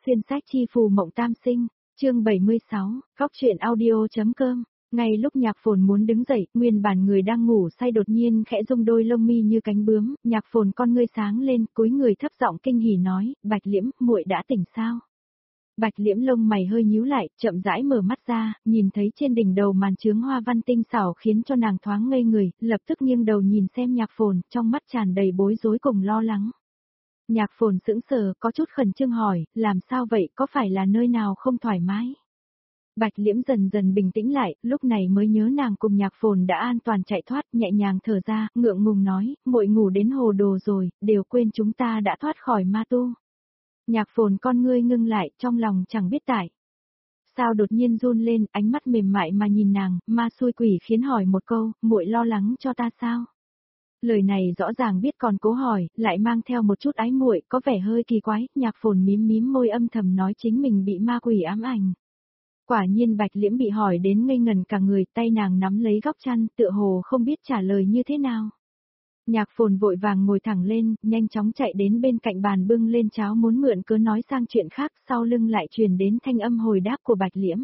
xuyên sách chi phù mộng tam sinh, chương 76, góc truyện audio.com. Ngay lúc Nhạc Phồn muốn đứng dậy, nguyên bản người đang ngủ say đột nhiên khẽ rung đôi lông mi như cánh bướm, Nhạc Phồn con ngươi sáng lên, cúi người thấp giọng kinh hỉ nói, Bạch Liễm, muội đã tỉnh sao? Bạch Liễm lông mày hơi nhíu lại, chậm rãi mở mắt ra, nhìn thấy trên đỉnh đầu màn chướng hoa văn tinh xảo khiến cho nàng thoáng ngây người, lập tức nghiêng đầu nhìn xem Nhạc Phồn, trong mắt tràn đầy bối rối cùng lo lắng. Nhạc Phồn sững sờ, có chút khẩn trương hỏi, làm sao vậy, có phải là nơi nào không thoải mái? Bạch Liễm dần dần bình tĩnh lại, lúc này mới nhớ nàng cùng Nhạc Phồn đã an toàn chạy thoát, nhẹ nhàng thở ra, ngượng ngùng nói, muội ngủ đến hồ đồ rồi, đều quên chúng ta đã thoát khỏi ma tu. Nhạc Phồn con ngươi ngưng lại, trong lòng chẳng biết tại sao đột nhiên run lên, ánh mắt mềm mại mà nhìn nàng, ma xui quỷ khiến hỏi một câu, muội lo lắng cho ta sao? Lời này rõ ràng biết còn cố hỏi, lại mang theo một chút ái muội, có vẻ hơi kỳ quái, Nhạc Phồn mím mím môi âm thầm nói chính mình bị ma quỷ ám ảnh. Quả nhiên Bạch Liễm bị hỏi đến ngây ngần cả người, tay nàng nắm lấy góc chăn, tựa hồ không biết trả lời như thế nào. Nhạc Phồn vội vàng ngồi thẳng lên, nhanh chóng chạy đến bên cạnh bàn bưng lên cháo muốn mượn cớ nói sang chuyện khác, sau lưng lại truyền đến thanh âm hồi đáp của Bạch Liễm.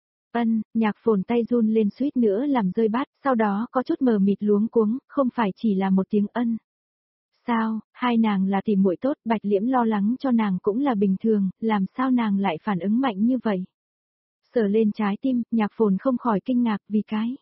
Nhạc Phồn tay run lên suýt nữa làm rơi bát, sau đó có chút mờ mịt luống cuống, không phải chỉ là một tiếng ân. Sao, hai nàng là tìm muội tốt, Bạch Liễm lo lắng cho nàng cũng là bình thường, làm sao nàng lại phản ứng mạnh như vậy? Sờ lên trái tim, Nhạc Phồn không khỏi kinh ngạc vì cái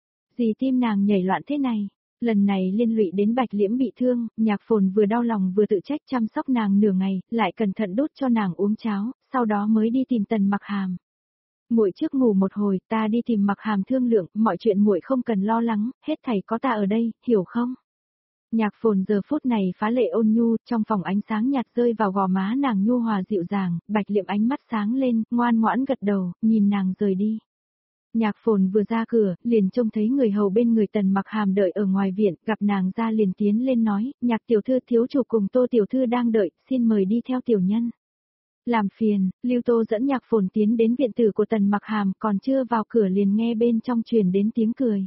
gì tim nàng nhảy loạn thế này. Lần này liên lụy đến Bạch Liễm bị thương, Nhạc Phồn vừa đau lòng vừa tự trách chăm sóc nàng nửa ngày, lại cẩn thận đút cho nàng uống cháo, sau đó mới đi tìm Tần Mặc Hàm. Muội trước ngủ một hồi, ta đi tìm Mặc Hàm thương lượng, mọi chuyện muội không cần lo lắng, hết thảy có ta ở đây, hiểu không? Nhạc Phồn giờ phút này phá lệ ôn nhu, trong phòng ánh sáng nhạt rơi vào gò má nàng nhu hòa dịu dàng, Bạch Liễm ánh mắt sáng lên, ngoan ngoãn gật đầu, nhìn nàng rời đi. Nhạc Phồn vừa ra cửa, liền trông thấy người hầu bên người Tần Mặc Hàm đợi ở ngoài viện, gặp nàng ra liền tiến lên nói, Nhạc tiểu thư thiếu chủ cùng Tô tiểu thư đang đợi, xin mời đi theo tiểu nhân. Làm phiền, Lưu Tô dẫn Nhạc Phồn tiến đến viện tử của Tần Mặc Hàm, còn chưa vào cửa liền nghe bên trong truyền đến tiếng cười.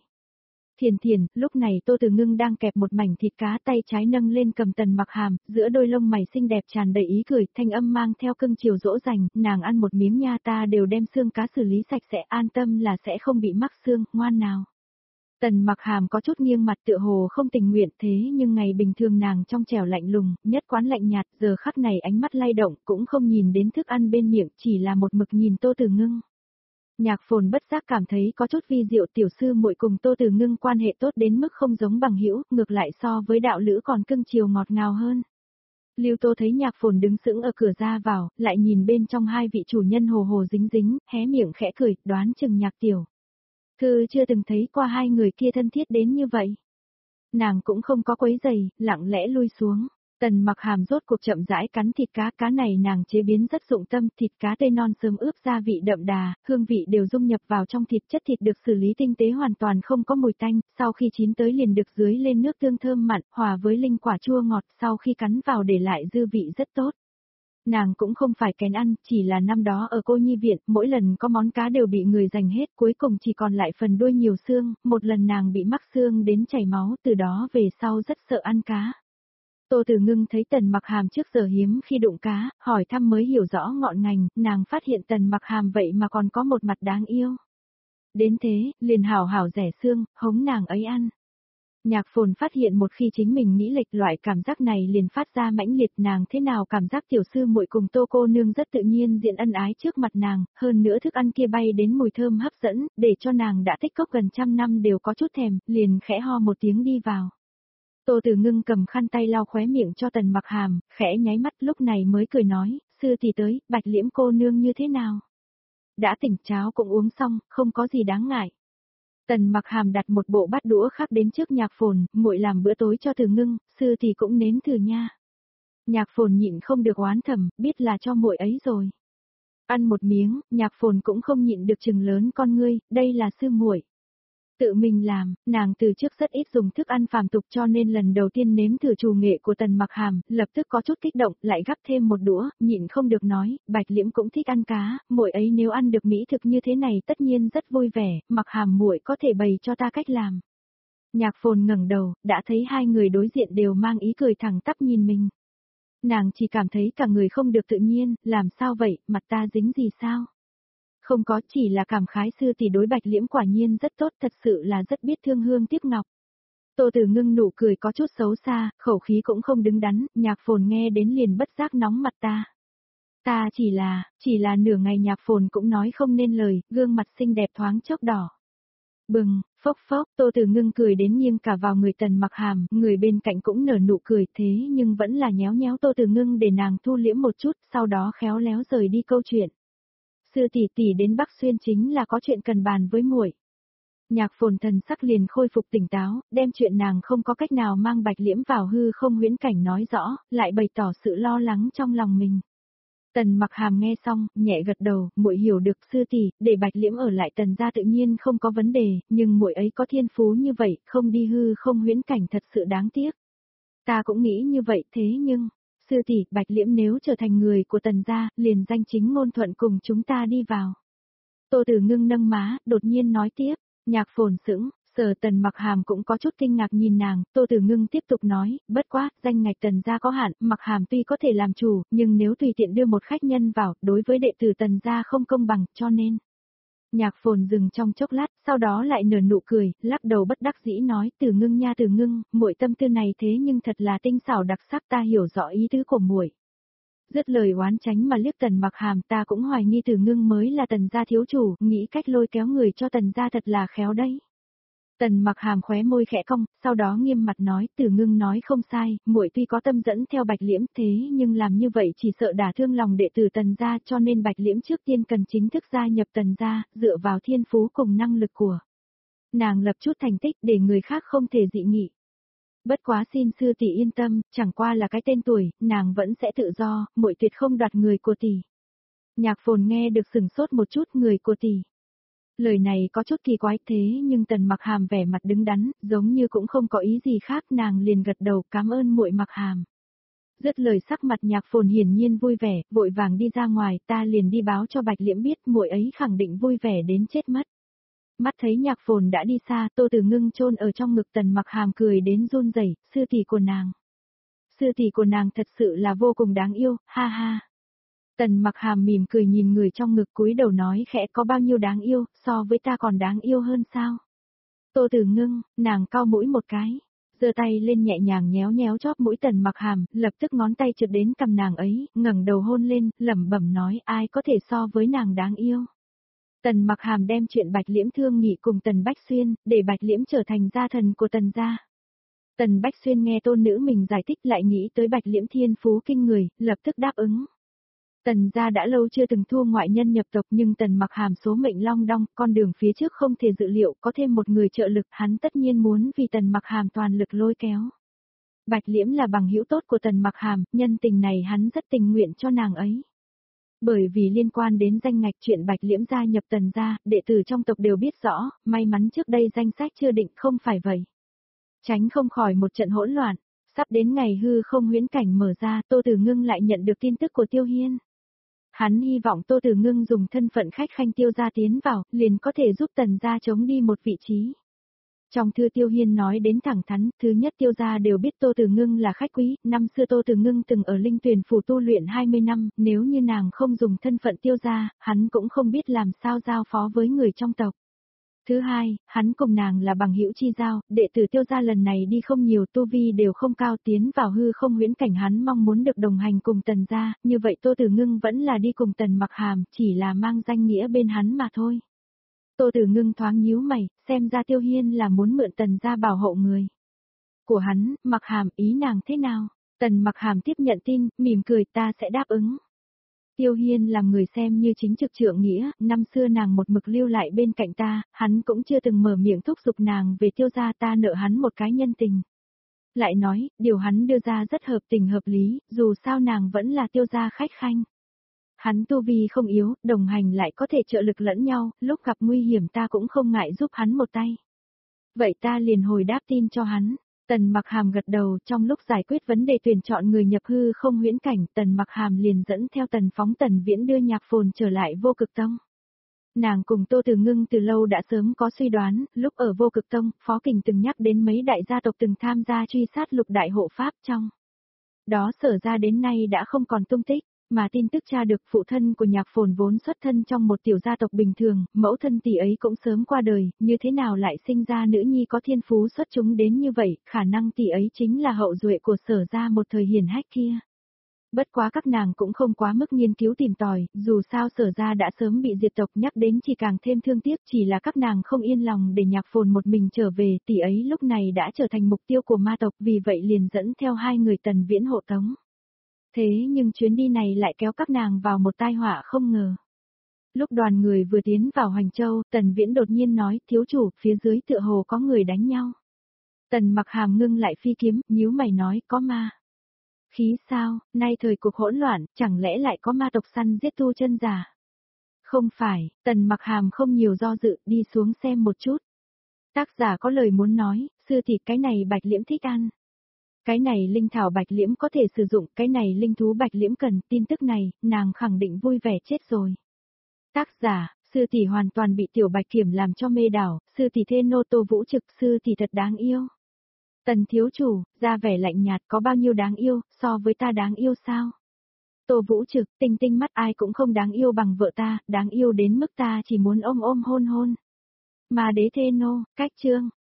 Thiền, lúc này Tô Từ Ngưng đang kẹp một mảnh thịt cá, tay trái nâng lên cầm Tần Mặc Hàm, giữa đôi lông mày xinh đẹp tràn đầy ý cười, thanh âm mang theo cưng chiều dỗ dành, nàng ăn một miếng nha, ta đều đem xương cá xử lý sạch sẽ, an tâm là sẽ không bị mắc xương, ngoan nào. Tần Mặc Hàm có chút nghiêng mặt tựa hồ không tình nguyện, thế nhưng ngày bình thường nàng trong trẻo lạnh lùng, nhất quán lạnh nhạt, giờ khắc này ánh mắt lay động, cũng không nhìn đến thức ăn bên miệng, chỉ là một mực nhìn Tô Từ Ngưng. Nhạc Phồn bất giác cảm thấy có chút vi diệu, tiểu sư muội cùng Tô Từ Ngưng quan hệ tốt đến mức không giống bằng hữu, ngược lại so với đạo lữ còn cưng chiều ngọt ngào hơn. Lưu Tô thấy Nhạc Phồn đứng sững ở cửa ra vào, lại nhìn bên trong hai vị chủ nhân hồ hồ dính dính, hé miệng khẽ cười, đoán chừng Nhạc tiểu thư chưa từng thấy qua hai người kia thân thiết đến như vậy. Nàng cũng không có quấy giày, lặng lẽ lui xuống. Tần Mặc Hàm rốt cuộc chậm rãi cắn thịt cá này nàng chế biến rất dụng tâm, thịt cá tươi non sớm ướp gia vị đậm đà, hương vị đều dung nhập vào trong thịt, chất thịt được xử lý tinh tế hoàn toàn không có mùi tanh, sau khi chín tới liền được dưới lên nước tương thơm mặn, hòa với linh quả chua ngọt, sau khi cắn vào để lại dư vị rất tốt. Nàng cũng không phải kén ăn, chỉ là năm đó ở cô nhi viện, mỗi lần có món cá đều bị người giành hết, cuối cùng chỉ còn lại phần đuôi nhiều xương, một lần nàng bị mắc xương đến chảy máu, từ đó về sau rất sợ ăn cá. Tô Từ Ngưng thấy Tần Mặc Hàm trước giờ hiếm khi đụng cá, hỏi thăm mới hiểu rõ ngọn ngành, nàng phát hiện Tần Mặc Hàm vậy mà còn có một mặt đáng yêu. Đến thế, liền hảo hảo rẻ xương, hống nàng ấy ăn. Nhạc Phồn phát hiện một khi chính mình nghĩ lệch loại cảm giác này liền phát ra mãnh liệt, nàng thế nào cảm giác tiểu sư muội cùng Tô cô nương rất tự nhiên diện ân ái trước mặt nàng, hơn nữa thức ăn kia bay đến mùi thơm hấp dẫn, để cho nàng đã tích cốc gần 100 năm đều có chút thèm, liền khẽ ho một tiếng đi vào. Tô Từ Ngưng cầm khăn tay lau khóe miệng cho Tần Mặc Hàm, khẽ nháy mắt lúc này mới cười nói, sư thì tới, Bạch Liễm cô nương như thế nào? Đã tỉnh, cháo cũng uống xong, không có gì đáng ngại. Tần Mặc Hàm đặt một bộ bát đũa khác đến trước Nhạc Phồn, muội làm bữa tối cho Từ Ngưng, sư thì cũng nếm thử nha. Nhạc Phồn nhịn không được oán thầm, biết là cho muội ấy rồi. Ăn một miếng, Nhạc Phồn cũng không nhịn được trừng lớn con ngươi, đây là sư muội tự mình làm, nàng từ trước rất ít dùng thức ăn phàm tục cho nên lần đầu tiên nếm thử trù nghệ của Tần Mặc Hàm, lập tức có chút kích động, lại gắp thêm một đũa, nhịn không được nói, Bạch Liễm cũng thích ăn cá, muội ấy nếu ăn được mỹ thực như thế này tất nhiên rất vui vẻ, Mặc Hàm muội có thể bày cho ta cách làm. Nhạc Phồn ngẩng đầu, đã thấy hai người đối diện đều mang ý cười thẳng tắp nhìn mình. Nàng chỉ cảm thấy cả người không được tự nhiên, làm sao vậy, mặt ta dính gì sao? Không có, chỉ là cảm khái sư tỷ đối Bạch Liễm quả nhiên rất tốt, thật sự là rất biết thương hương tiếc ngọc. Tô Tử Ngưng nụ cười có chút xấu xa, khẩu khí cũng không đứng đắn, Nhạc Phồn nghe đến liền bất giác nóng mặt ta. Ta chỉ là nửa ngày Nhạc Phồn cũng nói không nên lời, gương mặt xinh đẹp thoáng chốc đỏ. Bừng, phốc phốc, Tô Tử Ngưng cười đến nghiêng cả vào người Tần Mặc Hàm, người bên cạnh cũng nở nụ cười thế nhưng vẫn là nhéo nhéo Tô Tử Ngưng để nàng thu liễm một chút, sau đó khéo léo rời đi câu chuyện. Sư tỷ tỷ đến Bắc Xuyên chính là có chuyện cần bàn với muội. Nhạc Phồn thần sắc liền khôi phục tỉnh táo, đem chuyện nàng không có cách nào mang Bạch Liễm vào hư không huyễn cảnh nói rõ, lại bày tỏ sự lo lắng trong lòng mình. Tần Mặc Hàm nghe xong, nhẹ gật đầu, muội hiểu được sư tỷ, để Bạch Liễm ở lại Tần gia tự nhiên không có vấn đề, nhưng muội ấy có thiên phú như vậy, không đi hư không huyễn cảnh thật sự đáng tiếc. Ta cũng nghĩ như vậy thế nhưng, sư tỷ, Bạch Liễm nếu trở thành người của Tần gia, liền danh chính ngôn thuận cùng chúng ta đi vào. Tô Tử Ngưng nâng má, đột nhiên nói tiếp, Nhạc Phồn sững, Sở Tần Mặc Hàm cũng có chút kinh ngạc nhìn nàng, Tô Tử Ngưng tiếp tục nói, bất quá, danh ngạch Tần gia có hạn, Mặc Hàm tuy có thể làm chủ, nhưng nếu tùy tiện đưa một khách nhân vào, đối với đệ tử Tần gia không công bằng, cho nên. Nhạc Phồn dừng trong chốc lát, sau đó lại nở nụ cười, lắc đầu bất đắc dĩ nói, Tử Ngưng nha Tử Ngưng, muội tâm tư này thế nhưng thật là tinh xảo đặc sắc, ta hiểu rõ ý tứ của muội. Dứt lời oán tránh mà liếc Tần Mặc Hàm, ta cũng hoài nghi Tử Ngưng mới là Tần gia thiếu chủ, nghĩ cách lôi kéo người cho Tần gia thật là khéo đấy. Tần Mặc Hàm khóe môi khẽ cong, sau đó nghiêm mặt nói, Tử Ngưng nói không sai, muội tuy có tâm dẫn theo Bạch Liễm thế nhưng làm như vậy chỉ sợ đả thương lòng đệ tử Tần gia, cho nên Bạch Liễm trước tiên cần chính thức gia nhập Tần gia, dựa vào thiên phú cùng năng lực của nàng lập chút thành tích để người khác không thể dị nghị. Bất quá xin sư tỷ yên tâm, chẳng qua là cái tên tuổi, nàng vẫn sẽ tự do, muội tuyệt không đoạt người của tỷ. Nhạc Phồn nghe được sừng sốt một chút, người của tỷ. Lời này có chút kỳ quái thế nhưng Tần Mặc Hàm vẻ mặt đứng đắn, giống như cũng không có ý gì khác, nàng liền gật đầu cảm ơn muội Mặc Hàm. Dứt lời sắc mặt Nhạc Phồn hiển nhiên vui vẻ, vội vàng đi ra ngoài, ta liền đi báo cho Bạch Liễm biết, muội ấy khẳng định vui vẻ đến chết mất. Mắt thấy Nhạc Phồn đã đi xa, Tô Tử Ngưng chôn ở trong ngực Tần Mặc Hàm cười đến run rẩy, sư tỷ của nàng. Sư tỷ của nàng thật sự là vô cùng đáng yêu, ha ha. Tần Mặc Hàm mỉm cười nhìn người trong ngực cúi đầu nói khẽ có bao nhiêu đáng yêu, so với ta còn đáng yêu hơn sao. Tô Tử Ngưng, nàng cau mũi một cái, giơ tay lên nhẹ nhàng nhéo nhéo chóp mũi Tần Mặc Hàm, lập tức ngón tay trượt đến cằm nàng ấy, ngẩng đầu hôn lên, lẩm bẩm nói ai có thể so với nàng đáng yêu. Tần Mặc Hàm đem chuyện Bạch Liễm thương nghị cùng Tần Bách Xuyên, để Bạch Liễm trở thành gia thần của Tần gia. Tần Bách Xuyên nghe tôn nữ mình giải thích lại nghĩ tới Bạch Liễm thiên phú kinh người, lập tức đáp ứng. Tần gia đã lâu chưa từng thua ngoại nhân nhập tộc nhưng Tần Mặc Hàm số mệnh long đong, con đường phía trước không thể dự liệu, có thêm một người trợ lực, hắn tất nhiên muốn vì Tần Mặc Hàm toàn lực lôi kéo. Bạch Liễm là bằng hữu tốt của Tần Mặc Hàm, nhân tình này hắn rất tình nguyện cho nàng ấy. Bởi vì liên quan đến danh ngạch chuyện Bạch Liễm gia nhập Tần gia, đệ tử trong tộc đều biết rõ, may mắn trước đây danh sách chưa định không phải vậy. Tránh không khỏi một trận hỗn loạn, sắp đến ngày hư không huyễn cảnh mở ra, Tô Tử Ngưng lại nhận được tin tức của Tiêu Hiên. Hắn hy vọng Tô Tử Ngưng dùng thân phận khách khanh Tiêu gia tiến vào, liền có thể giúp Tần gia chống đi một vị trí. Trong thư Tiêu Hiên nói đến thẳng thắn, thứ nhất Tiêu gia đều biết Tô Tử Ngưng là khách quý, năm xưa Tô Tử Ngưng từng ở Linh Tuyền phủ tu luyện 20 năm, nếu như nàng không dùng thân phận Tiêu gia, hắn cũng không biết làm sao giao phó với người trong tộc. Thứ hai, hắn cùng nàng là bằng hữu chi giao, đệ tử Tiêu gia lần này đi không nhiều, tu vi đều không cao, tiến vào hư không huyễn cảnh, hắn mong muốn được đồng hành cùng Tần gia, như vậy Tô Tử Ngưng vẫn là đi cùng Tần Mặc Hàm, chỉ là mang danh nghĩa bên hắn mà thôi. Tô Tử Ngưng thoáng nhíu mày, xem ra Tiêu Hiên là muốn mượn Tần gia bảo hộ người của hắn. Mặc Hàm, ý nàng thế nào? Tần Mặc Hàm tiếp nhận tin, mỉm cười, ta sẽ đáp ứng. Tiêu Hiên làm người xem như chính trực trượng nghĩa, năm xưa nàng một mực lưu lại bên cạnh ta, hắn cũng chưa từng mở miệng thúc giục nàng về Tiêu gia, ta nợ hắn một cái nhân tình. Lại nói, điều hắn đưa ra rất hợp tình hợp lý, dù sao nàng vẫn là Tiêu gia khách khanh. Hắn tu vi không yếu, đồng hành lại có thể trợ lực lẫn nhau, lúc gặp nguy hiểm ta cũng không ngại giúp hắn một tay. Vậy ta liền hồi đáp tin cho hắn. Tần Mặc Hàm gật đầu, trong lúc giải quyết vấn đề tuyển chọn người nhập hư không huyễn cảnh, Tần Mặc Hàm liền dẫn theo Tần Phóng Tần Viễn đưa Nhạc Phồn trở lại Vô Cực Tông. Nàng cùng Tô Tử Ngưng từ lâu đã sớm có suy đoán, lúc ở Vô Cực Tông, Phó Kình từng nhắc đến mấy đại gia tộc từng tham gia truy sát lục đại hộ pháp trong Đó Sở ra đến nay đã không còn tung tích, mà tin tức tra được phụ thân của Nhạc Phồn vốn xuất thân trong một tiểu gia tộc bình thường, mẫu thân tỷ ấy cũng sớm qua đời, như thế nào lại sinh ra nữ nhi có thiên phú xuất chúng đến như vậy, khả năng tỷ ấy chính là hậu duệ của Sở ra một thời hiển hách kia. Bất quá các nàng cũng không quá mức nghiên cứu tìm tòi, dù sao Sở ra đã sớm bị diệt tộc, nhắc đến chỉ càng thêm thương tiếc, chỉ là các nàng không yên lòng để Nhạc Phồn một mình trở về, tỷ ấy lúc này đã trở thành mục tiêu của ma tộc, vì vậy liền dẫn theo hai người Tần Viễn hộ tống. Thế nhưng chuyến đi này lại kéo các nàng vào một tai họa không ngờ. Lúc đoàn người vừa tiến vào Hoành Châu, Tần Viễn đột nhiên nói, thiếu chủ, phía dưới tựa hồ có người đánh nhau. Tần Mặc Hàm ngưng lại phi kiếm, nhíu mày nói, có ma. Khí sao, nay thời cuộc hỗn loạn, chẳng lẽ lại có ma tộc săn giết tu chân giả? Không phải, Tần Mặc Hàm không nhiều do dự, đi xuống xem một chút. Tác giả có lời muốn nói, sư tỷ cái này Bạch Liễm thích ăn. Cái này linh thảo Bạch Liễm có thể sử dụng, cái này linh thú Bạch Liễm cần, tin tức này, nàng khẳng định vui vẻ chết rồi. Tác giả, sư tỷ hoàn toàn bị tiểu Bạch Kiểm làm cho mê đảo, sư tỷ thê nô Tô Vũ Trực, sư tỷ thật đáng yêu. Tần thiếu chủ, ra vẻ lạnh nhạt, có bao nhiêu đáng yêu, so với ta đáng yêu sao? Tô Vũ Trực, tinh tinh mắt ai cũng không đáng yêu bằng vợ ta, đáng yêu đến mức ta chỉ muốn ôm ôm hôn hôn. Mà đế thê nô, cách chương.